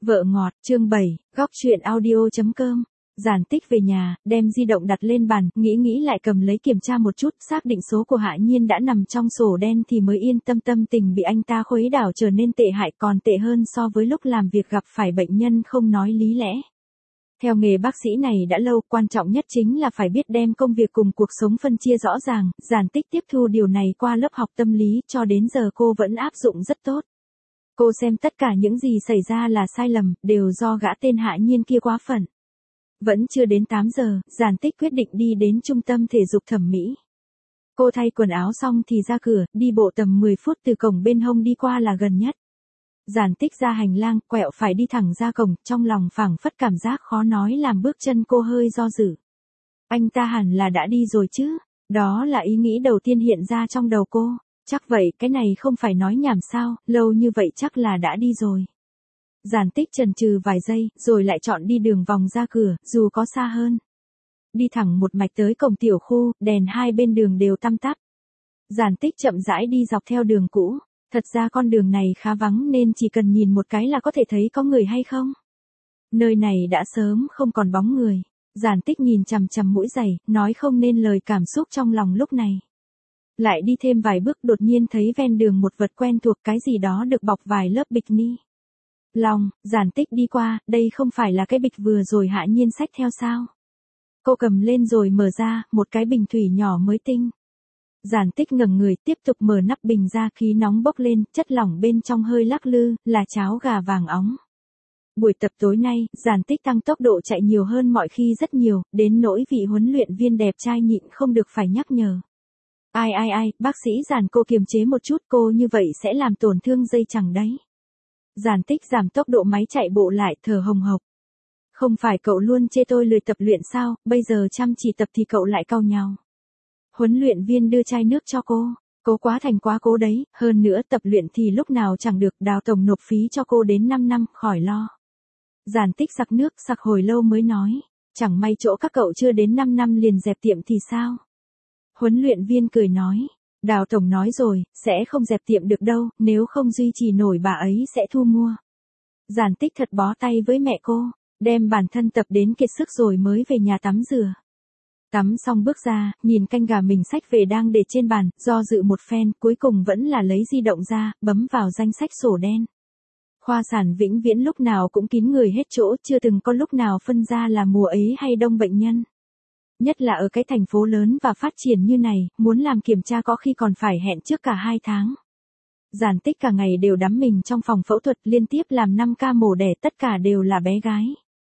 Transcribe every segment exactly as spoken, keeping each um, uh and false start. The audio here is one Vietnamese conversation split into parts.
Vợ ngọt, chương bảy, góc truyện audio.com. Giản Tích về nhà, đem di động đặt lên bàn, nghĩ nghĩ lại cầm lấy kiểm tra một chút, xác định số của Hạ Nhiên đã nằm trong sổ đen thì mới yên tâm. Tâm tình bị anh ta khuấy đảo trở nên tệ hại, còn tệ hơn so với lúc làm việc gặp phải bệnh nhân không nói lý lẽ. Theo nghề bác sĩ này đã lâu, quan trọng nhất chính là phải biết đem công việc cùng cuộc sống phân chia rõ ràng. Giản Tích tiếp thu điều này qua lớp học tâm lý, cho đến giờ cô vẫn áp dụng rất tốt. Cô xem tất cả những gì xảy ra là sai lầm, đều do gã tên Hạ Nhiên kia quá phận. Vẫn chưa đến tám giờ, Giản Tích quyết định đi đến trung tâm thể dục thẩm mỹ. Cô thay quần áo xong thì ra cửa, đi bộ tầm mười phút từ cổng bên hông đi qua là gần nhất. Giản Tích ra hành lang, quẹo phải đi thẳng ra cổng, trong lòng phảng phất cảm giác khó nói làm bước chân cô hơi do dự. Anh ta hẳn là đã đi rồi chứ, đó là ý nghĩ đầu tiên hiện ra trong đầu cô. Chắc vậy, cái này không phải nói nhảm sao, lâu như vậy chắc là đã đi rồi. Giản Tích chần chừ vài giây, rồi lại chọn đi đường vòng ra cửa, dù có xa hơn. Đi thẳng một mạch tới cổng tiểu khu, đèn hai bên đường đều tăm tắp. Giản Tích chậm rãi đi dọc theo đường cũ, thật ra con đường này khá vắng nên chỉ cần nhìn một cái là có thể thấy có người hay không. Nơi này đã sớm không còn bóng người. Giản Tích nhìn chằm chằm mũi giày, nói không nên lời cảm xúc trong lòng lúc này. Lại đi thêm vài bước đột nhiên thấy ven đường một vật quen thuộc, cái gì đó được bọc vài lớp bikini. Lòng, Giản Tích đi qua, đây không phải là cái bịch vừa rồi Hạ Nhiên xách theo sao? Cô cầm lên rồi mở ra, một cái bình thủy nhỏ mới tinh. Giản Tích ngẩng người tiếp tục mở nắp bình ra, khí nóng bốc lên, chất lỏng bên trong hơi lắc lư, là cháo gà vàng óng. Buổi tập tối nay, Giản Tích tăng tốc độ chạy nhiều hơn mọi khi rất nhiều, đến nỗi vị huấn luyện viên đẹp trai nhịn không được phải nhắc nhở. Ai ai ai, bác sĩ Giản, cô kiềm chế một chút, cô như vậy sẽ làm tổn thương dây chằng đấy. Giản Tích giảm tốc độ máy chạy bộ lại, thở hồng hộc. Không phải cậu luôn chê tôi lười tập luyện sao, bây giờ chăm chỉ tập thì cậu lại cau nhàu. Huấn luyện viên đưa chai nước cho cô, cô quá thành quá cố đấy, hơn nữa tập luyện thì lúc nào chẳng được, Đào tổng nộp phí cho cô đến năm năm, khỏi lo. Giản Tích sặc nước, sặc hồi lâu mới nói, chẳng may chỗ các cậu chưa đến năm năm liền dẹp tiệm thì sao? Huấn luyện viên cười nói, Đào tổng nói rồi, sẽ không dẹp tiệm được đâu, nếu không duy trì nổi bà ấy sẽ thu mua. Giản Tích thật bó tay với mẹ cô, đem bản thân tập đến kiệt sức rồi mới về nhà tắm rửa. Tắm xong bước ra, nhìn canh gà mình xách về đang để trên bàn, do dự một phen, cuối cùng vẫn là lấy di động ra, bấm vào danh sách sổ đen. Khoa sản vĩnh viễn lúc nào cũng kín người hết chỗ, chưa từng có lúc nào phân ra là mùa ấy hay đông bệnh nhân. Nhất là ở cái thành phố lớn và phát triển như này, muốn làm kiểm tra có khi còn phải hẹn trước cả hai tháng. Giản Tích cả ngày đều đắm mình trong phòng phẫu thuật, liên tiếp làm năm ca mổ đẻ, tất cả đều là bé gái.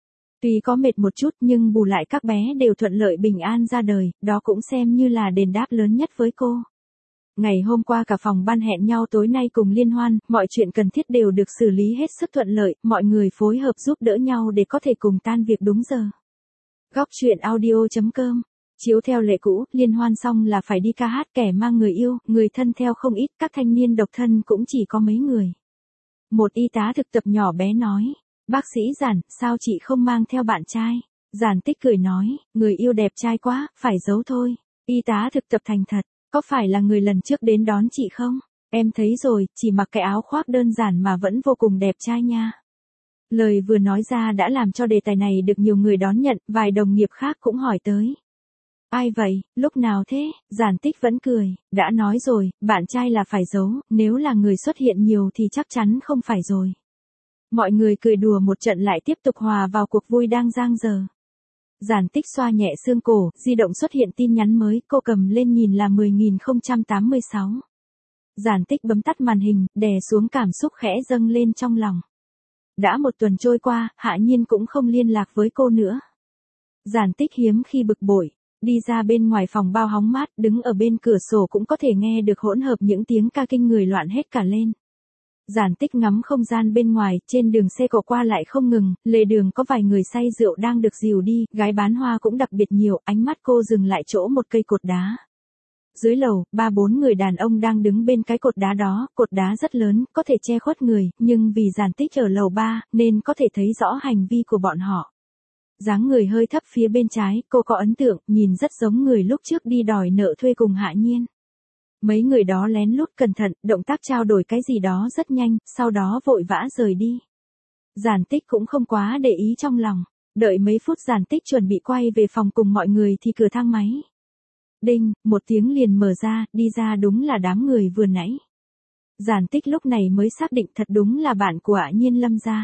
Tuy có mệt một chút nhưng bù lại các bé đều thuận lợi bình an ra đời, đó cũng xem như là đền đáp lớn nhất với cô. Ngày hôm qua cả phòng ban hẹn nhau tối nay cùng liên hoan, mọi chuyện cần thiết đều được xử lý hết sức thuận lợi, mọi người phối hợp giúp đỡ nhau để có thể cùng tan việc đúng giờ. Góc truyện audio.com. Chiếu theo lệ cũ, liên hoan xong là phải đi ca hát, kẻ mang người yêu, người thân theo không ít, các thanh niên độc thân cũng chỉ có mấy người. Một y tá thực tập nhỏ bé nói, bác sĩ Giản, sao chị không mang theo bạn trai? Giản Tích cười nói, người yêu đẹp trai quá, phải giấu thôi. Y tá thực tập thành thật, có phải là người lần trước đến đón chị không? Em thấy rồi, chỉ mặc cái áo khoác đơn giản mà vẫn vô cùng đẹp trai nha. Lời vừa nói ra đã làm cho đề tài này được nhiều người đón nhận, vài đồng nghiệp khác cũng hỏi tới. Ai vậy, lúc nào thế? Giản Tích vẫn cười, đã nói rồi, bạn trai là phải giấu, nếu là người xuất hiện nhiều thì chắc chắn không phải rồi. Mọi người cười đùa một trận lại tiếp tục hòa vào cuộc vui đang dang dở. Giản Tích xoa nhẹ xương cổ, di động xuất hiện tin nhắn mới, cô cầm lên nhìn là mười nghìn không trăm tám mươi sáu. Giản Tích bấm tắt màn hình, đè xuống cảm xúc khẽ dâng lên trong lòng. Đã một tuần trôi qua, Hạ Nhiên cũng không liên lạc với cô nữa. Giản Tích hiếm khi bực bội, đi ra bên ngoài phòng bao hóng mát, đứng ở bên cửa sổ cũng có thể nghe được hỗn hợp những tiếng ca kinh người loạn hết cả lên. Giản Tích ngắm không gian bên ngoài, trên đường xe cộ qua lại không ngừng, lề đường có vài người say rượu đang được dìu đi, gái bán hoa cũng đặc biệt nhiều, ánh mắt cô dừng lại chỗ một cây cột đá. Dưới lầu, ba bốn người đàn ông đang đứng bên cái cột đá đó, cột đá rất lớn, có thể che khuất người, nhưng vì Giản Tích ở lầu ba, nên có thể thấy rõ hành vi của bọn họ. Dáng người hơi thấp phía bên trái, cô có ấn tượng, nhìn rất giống người lúc trước đi đòi nợ thuê cùng Hạ Nhiên. Mấy người đó lén lút cẩn thận, động tác trao đổi cái gì đó rất nhanh, sau đó vội vã rời đi. Giản Tích cũng không quá để ý trong lòng. Đợi mấy phút Giản Tích chuẩn bị quay về phòng cùng mọi người thì cửa thang máy. Đinh, một tiếng liền mở ra, đi ra đúng là đám người vừa nãy. Giản Tích lúc này mới xác định thật đúng là bạn của Hạ Nhiên Lâm gia.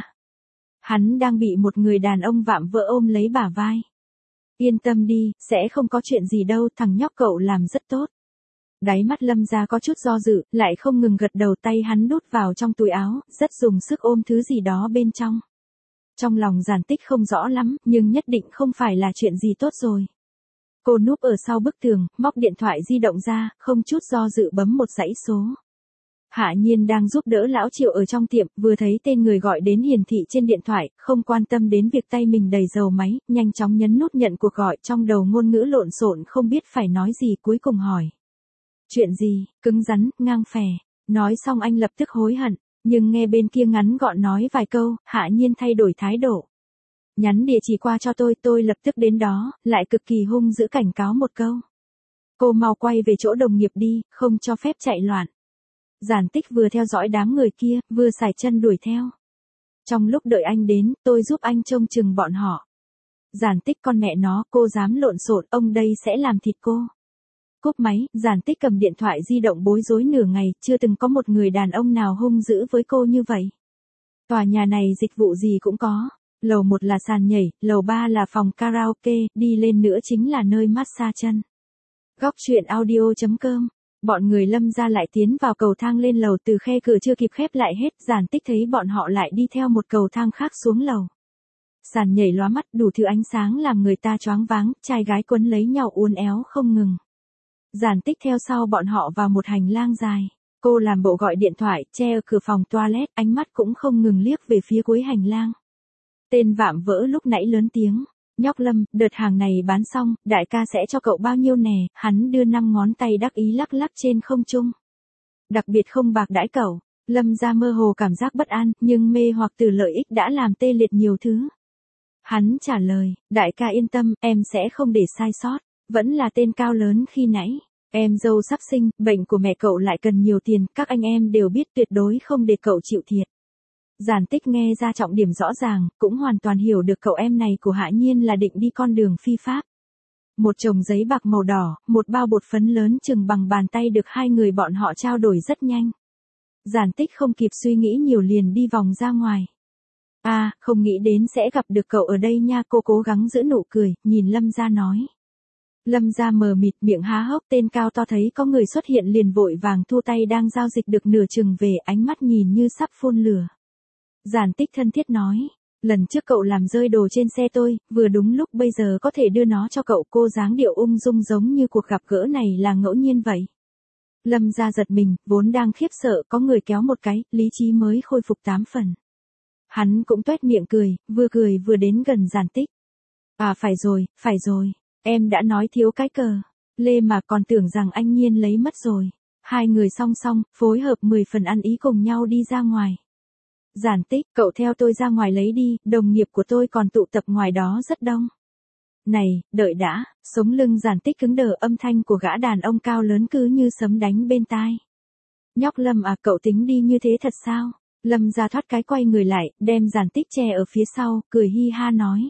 Hắn đang bị một người đàn ông vạm vỡ ôm lấy bả vai. Yên tâm đi, sẽ không có chuyện gì đâu, thằng nhóc cậu làm rất tốt. Đáy mắt Lâm gia có chút do dự, lại không ngừng gật đầu, tay hắn đút vào trong túi áo, rất dùng sức ôm thứ gì đó bên trong. Trong lòng Giản Tích không rõ lắm, nhưng nhất định không phải là chuyện gì tốt rồi. Cô núp ở sau bức tường, móc điện thoại di động ra, không chút do dự bấm một dãy số. Hạ Nhiên đang giúp đỡ lão Triệu ở trong tiệm, vừa thấy tên người gọi đến hiển thị trên điện thoại, không quan tâm đến việc tay mình đầy dầu máy, nhanh chóng nhấn nút nhận cuộc gọi, trong đầu ngôn ngữ lộn xộn không biết phải nói gì, cuối cùng hỏi. Chuyện gì, cứng rắn, ngang phè. Nói xong anh lập tức hối hận, nhưng nghe bên kia ngắn gọn nói vài câu, Hạ Nhiên thay đổi thái độ. Nhắn địa chỉ qua cho tôi, tôi lập tức đến đó, lại cực kỳ hung dữ cảnh cáo một câu. Cô mau quay về chỗ đồng nghiệp đi, không cho phép chạy loạn. Giản Tích vừa theo dõi đám người kia, vừa sải chân đuổi theo. Trong lúc đợi anh đến, tôi giúp anh trông chừng bọn họ. Giản Tích con mẹ nó, cô dám lộn xộn, ông đây sẽ làm thịt cô. Cúp máy, Giản Tích cầm điện thoại di động bối rối nửa ngày, chưa từng có một người đàn ông nào hung dữ với cô như vậy. Tòa nhà này dịch vụ gì cũng có. Lầu một là sàn nhảy, lầu ba là phòng karaoke, đi lên nữa chính là nơi massage chân. Góc truyện audio chấm com. Bọn người Lâm gia lại tiến vào cầu thang lên lầu, từ khe cửa chưa kịp khép lại hết, Giản Tích thấy bọn họ lại đi theo một cầu thang khác xuống lầu. Sàn nhảy lóa mắt, đủ thứ ánh sáng làm người ta choáng váng, trai gái quấn lấy nhau uốn éo không ngừng. Giản Tích theo sau bọn họ vào một hành lang dài. Cô làm bộ gọi điện thoại, che ở cửa phòng toilet, ánh mắt cũng không ngừng liếc về phía cuối hành lang. Tên vạm vỡ lúc nãy lớn tiếng. Nhóc Lâm, đợt hàng này bán xong, đại ca sẽ cho cậu bao nhiêu nè, hắn đưa năm ngón tay đắc ý lắc lắc trên không trung. Đặc biệt không bạc đãi cậu. Lâm ra mơ hồ cảm giác bất an, nhưng mê hoặc từ lợi ích đã làm tê liệt nhiều thứ. Hắn trả lời, đại ca yên tâm, em sẽ không để sai sót, vẫn là tên cao lớn khi nãy. Em dâu sắp sinh, bệnh của mẹ cậu lại cần nhiều tiền, các anh em đều biết tuyệt đối không để cậu chịu thiệt. Giản Tích nghe ra trọng điểm rõ ràng, cũng hoàn toàn hiểu được cậu em này của Hạ Nhiên là định đi con đường phi pháp. Một chồng giấy bạc màu đỏ, một bao bột phấn lớn chừng bằng bàn tay được hai người bọn họ trao đổi rất nhanh. Giản Tích không kịp suy nghĩ nhiều liền đi vòng ra ngoài. À, không nghĩ đến sẽ gặp được cậu ở đây nha, cô cố gắng giữ nụ cười, nhìn Lâm gia nói. Lâm gia mờ mịt, miệng há hốc, tên cao to thấy có người xuất hiện liền vội vàng thu tay đang giao dịch được nửa chừng về, ánh mắt nhìn như sắp phun lửa. Giản Tích thân thiết nói, lần trước cậu làm rơi đồ trên xe tôi, vừa đúng lúc bây giờ có thể đưa nó cho cậu. Cô dáng điệu ung dung giống như cuộc gặp gỡ này là ngẫu nhiên vậy. Lâm gia giật mình, vốn đang khiếp sợ, có người kéo một cái, lý trí mới khôi phục tám phần. Hắn cũng tuét miệng cười, vừa cười vừa đến gần Giản Tích. À phải rồi, phải rồi, em đã nói thiếu cái cờ lê mà còn tưởng rằng anh Nhiên lấy mất rồi. Hai người song song, phối hợp mười phần ăn ý cùng nhau đi ra ngoài. Giản Tích, cậu theo tôi ra ngoài lấy đi, đồng nghiệp của tôi còn tụ tập ngoài đó rất đông. Này, đợi đã, sống lưng Giản Tích cứng đờ, âm thanh của gã đàn ông cao lớn cứ như sấm đánh bên tai. Nhóc Lâm à, cậu tính đi như thế thật sao? Lâm ra thoát cái quay người lại, đem Giản Tích che ở phía sau, cười hi ha nói.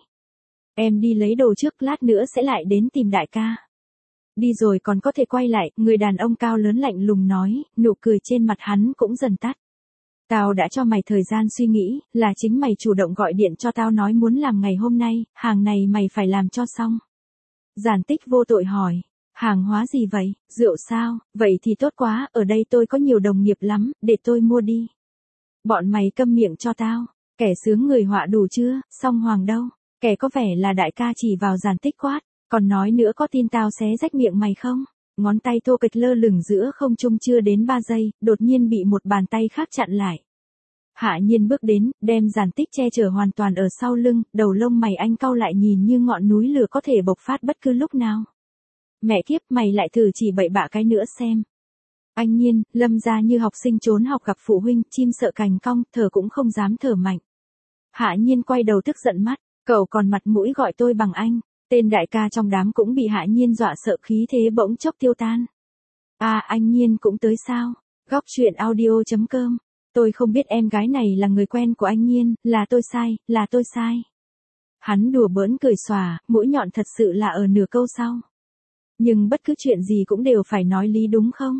Em đi lấy đồ trước, lát nữa sẽ lại đến tìm đại ca. Đi rồi còn có thể quay lại, người đàn ông cao lớn lạnh lùng nói, nụ cười trên mặt hắn cũng dần tắt. Tao đã cho mày thời gian suy nghĩ, là chính mày chủ động gọi điện cho tao nói muốn làm ngày hôm nay, hàng này mày phải làm cho xong. Giản Tích vô tội hỏi, hàng hóa gì vậy, rượu sao, vậy thì tốt quá, ở đây tôi có nhiều đồng nghiệp lắm, để tôi mua đi. Bọn mày câm miệng cho tao, kẻ sướng người họa đủ chưa, song hoàng đâu, kẻ có vẻ là đại ca chỉ vào Giản Tích quát, còn nói nữa có tin tao xé rách miệng mày không? Ngón tay thô kịch lơ lửng giữa không trung chưa đến ba giây, đột nhiên bị một bàn tay khác chặn lại. Hạ Nhiên bước đến, đem Giản Tích che chở hoàn toàn ở sau lưng, đầu lông mày anh cau lại nhìn như ngọn núi lửa có thể bộc phát bất cứ lúc nào. Mẹ kiếp, mày lại thử chỉ bậy bạ cái nữa xem. Anh Nhiên, Lâm gia như học sinh trốn học gặp phụ huynh, chim sợ cành cong, thở cũng không dám thở mạnh. Hạ Nhiên quay đầu tức giận mắt, cậu còn mặt mũi gọi tôi bằng anh. Tên đại ca trong đám cũng bị Hạ Nhiên dọa sợ, khí thế bỗng chốc tiêu tan. À, anh Nhiên cũng tới sao? Góc truyện audio chấm com Tôi không biết em gái này là người quen của anh Nhiên, là tôi sai, là tôi sai. Hắn đùa bỡn cười xòa, mũi nhọn thật sự là ở nửa câu sau. Nhưng bất cứ chuyện gì cũng đều phải nói lý đúng không?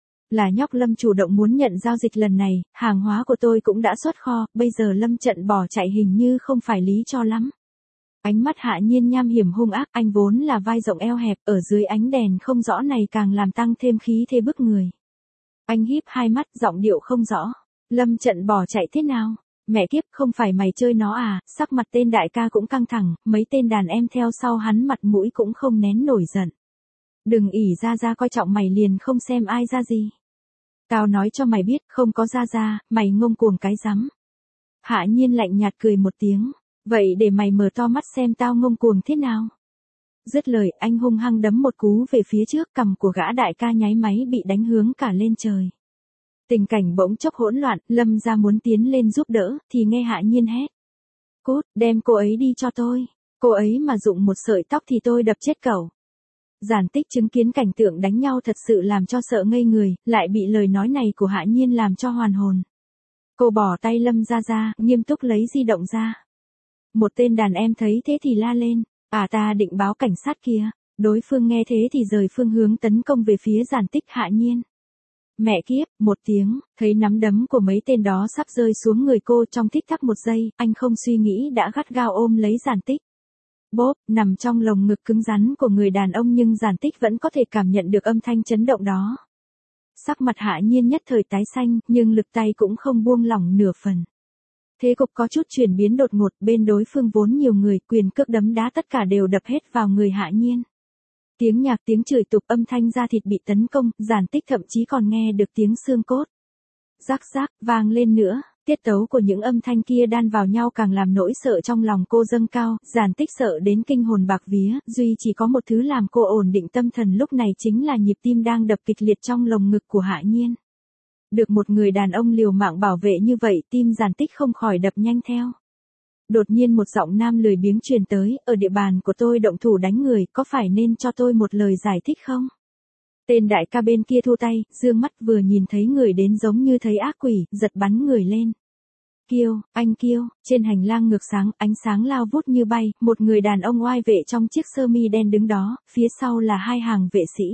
Là nhóc Lâm chủ động muốn nhận giao dịch lần này, hàng hóa của tôi cũng đã xuất kho, bây giờ Lâm Trận bỏ chạy hình như không phải lý cho lắm. Ánh mắt Hạ Nhiên nham hiểm hung ác, anh vốn là vai rộng eo hẹp, ở dưới ánh đèn không rõ này càng làm tăng thêm khí thế bức người. Anh híp hai mắt, giọng điệu không rõ. Lâm Trận bỏ chạy thế nào? Mẹ kiếp, không phải mày chơi nó à? Sắc mặt tên đại ca cũng căng thẳng, mấy tên đàn em theo sau hắn mặt mũi cũng không nén nổi giận. Đừng ỉ ra ra coi trọng mày liền không xem ai ra gì. Tao nói cho mày biết, không có ra ra, mày ngông cuồng cái rắm. Hạ Nhiên lạnh nhạt cười một tiếng. Vậy để mày mở to mắt xem tao ngông cuồng thế nào. Dứt lời, anh hung hăng đấm một cú về phía trước, cằm của gã đại ca nháy máy bị đánh hướng cả lên trời. Tình cảnh bỗng chốc hỗn loạn, Lâm ra muốn tiến lên giúp đỡ, thì nghe Hạ Nhiên hét. Cút, đem cô ấy đi cho tôi. Cô ấy mà dụng một sợi tóc thì tôi đập chết cậu. Giản Tích chứng kiến cảnh tượng đánh nhau thật sự làm cho sợ ngây người, lại bị lời nói này của Hạ Nhiên làm cho hoàn hồn. Cô bỏ tay Lâm ra ra, nghiêm túc lấy di động ra. Một tên đàn em thấy thế thì la lên, à ta định báo cảnh sát kia. Đối phương nghe thế thì rời phương hướng tấn công về phía Giản Tích Hạ Nhiên. Mẹ kiếp, một tiếng, thấy nắm đấm của mấy tên đó sắp rơi xuống người cô trong tích tắc một giây, anh không suy nghĩ đã gắt gao ôm lấy Giản Tích. Bốp, nằm trong lồng ngực cứng rắn của người đàn ông nhưng Giản Tích vẫn có thể cảm nhận được âm thanh chấn động đó. Sắc mặt Hạ Nhiên nhất thời tái xanh, nhưng lực tay cũng không buông lỏng nửa phần. Thế cục có chút chuyển biến đột ngột, bên đối phương vốn nhiều người, quyền cước đấm đá tất cả đều đập hết vào người Hạ Nhiên. Tiếng nhạc, tiếng chửi tục, âm thanh da thịt bị tấn công, Giản Tích thậm chí còn nghe được tiếng xương cốt. Rắc rắc, vang lên nữa, tiết tấu của những âm thanh kia đan vào nhau càng làm nỗi sợ trong lòng cô dâng cao, Giản Tích sợ đến kinh hồn bạc vía, duy chỉ có một thứ làm cô ổn định tâm thần lúc này chính là nhịp tim đang đập kịch liệt trong lồng ngực của Hạ Nhiên. Được một người đàn ông liều mạng bảo vệ như vậy, tim Giản Tích không khỏi đập nhanh theo. Đột nhiên một giọng nam lười biếng truyền tới, ở địa bàn của tôi động thủ đánh người, có phải nên cho tôi một lời giải thích không? Tên đại ca bên kia thu tay, dương mắt vừa nhìn thấy người đến giống như thấy ác quỷ, giật bắn người lên. Kiêu, anh Kiêu, trên hành lang ngược sáng, ánh sáng lao vút như bay, một người đàn ông oai vệ trong chiếc sơ mi đen đứng đó, phía sau là hai hàng vệ sĩ.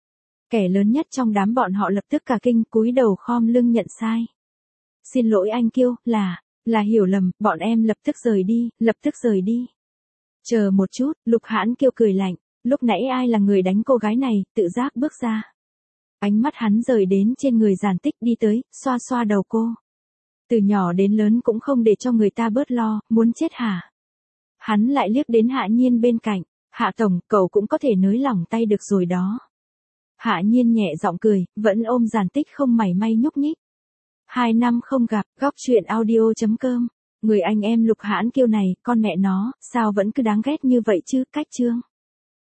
Kẻ lớn nhất trong đám bọn họ lập tức cả kinh, cúi đầu khom lưng nhận sai. Xin lỗi anh Kiêu, là, là hiểu lầm, bọn em lập tức rời đi, lập tức rời đi. Chờ một chút, Lục Hãn Kiêu cười lạnh, lúc nãy ai là người đánh cô gái này, tự giác bước ra. Ánh mắt hắn rời đến trên người Giản Tích đi tới, xoa xoa đầu cô. Từ nhỏ đến lớn cũng không để cho người ta bớt lo, muốn chết hả? Hắn lại liếc đến Hạ Nhiên bên cạnh, Hạ Tổng, cậu cũng có thể nới lỏng tay được rồi đó. Hạ Nhiên nhẹ giọng cười, vẫn ôm Giản Tích không mảy may nhúc nhích. Hai năm không gặp, góc truyện audio chấm com. Người anh em Lục Hãn Kiêu này, con mẹ nó, sao vẫn cứ đáng ghét như vậy chứ, cách chương.